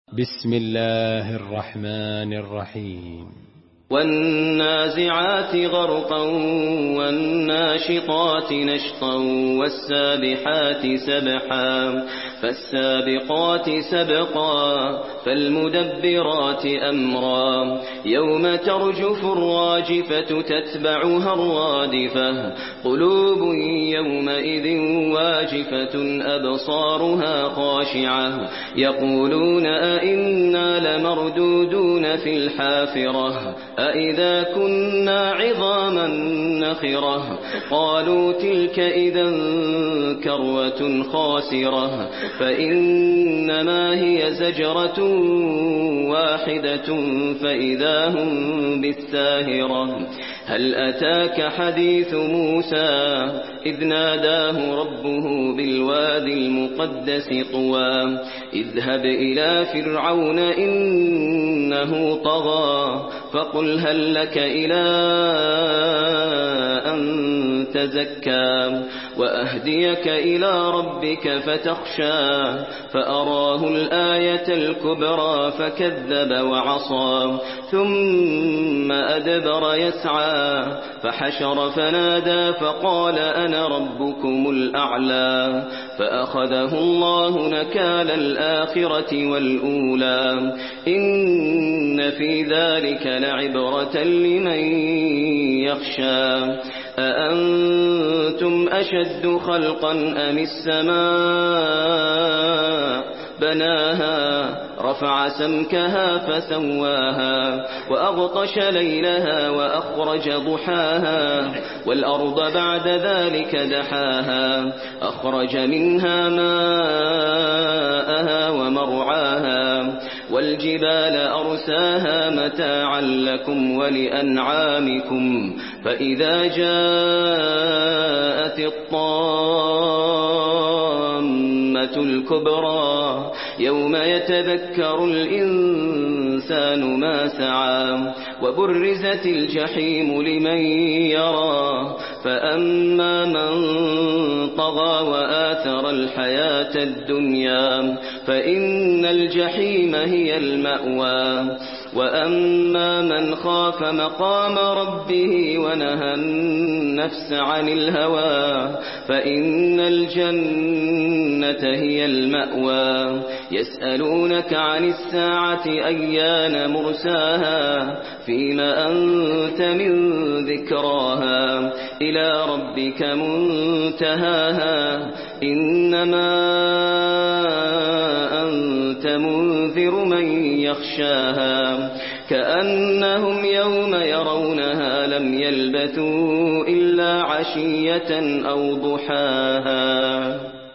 بسم الله الرحمن الرحيم والنازعات غرقا والناشطات نشطا والسابحات سبحا فالسابقات سبقا فالمدبرات أمرا يوم ترجف الراجفة تتبعها الرادفة قلوب يومئذ واجفة أبصارها خاشعة يقولون أئنا لمردودون في الحافرة أئذا كنا عظاما نخرة قالوا تلك إذا كروة خاسرة فإنما هي زجرة واحدة فإذا هم بالساهرة هل أتاك حديث موسى إذ ناداه ربه بالوادي المقدس طوى اذهب إلى فرعون إنه طغى فقل هل لك إلى أن تزكى وأهديك إلى ربك فتخشى فأراه الآية الكبرى فكذب وعصى ثم أدبر يسعى فحشر فنادى فقال أنا ربكم الأعلى فأخذه الله نكال الآخرة والأولى إن في ذلك لعبرة لمن يخشى أأنتم أشد خلقا أم السماء بناها رفع سمكها فسواها وأغطش ليلها وأخرج ضحاها والأرض بعد ذلك دحاها أخرج منها ماءها ومرعاها والجبال أرساها متاعا لكم ولأنعامكم فإذا جاءت الطامة الكبرى يوم يتذكر الإنسان ما سعى وبرزت الجحيم لمن يرى فأما من طغى وآثر الحياة الدنيا فإن الجحيم هي المأوى وأما من خاف مقام ربه ونهى النفس عن الهوى فإن الجنة هي المأوى يسألونك عن الساعة أيان مرساها فيما أنت من ذكراها إلى ربك منتهاها إنما أنت منذر من يخشاها كأنهم يوم يرونها لم يلبثوا إلا عشية أو ضحاها.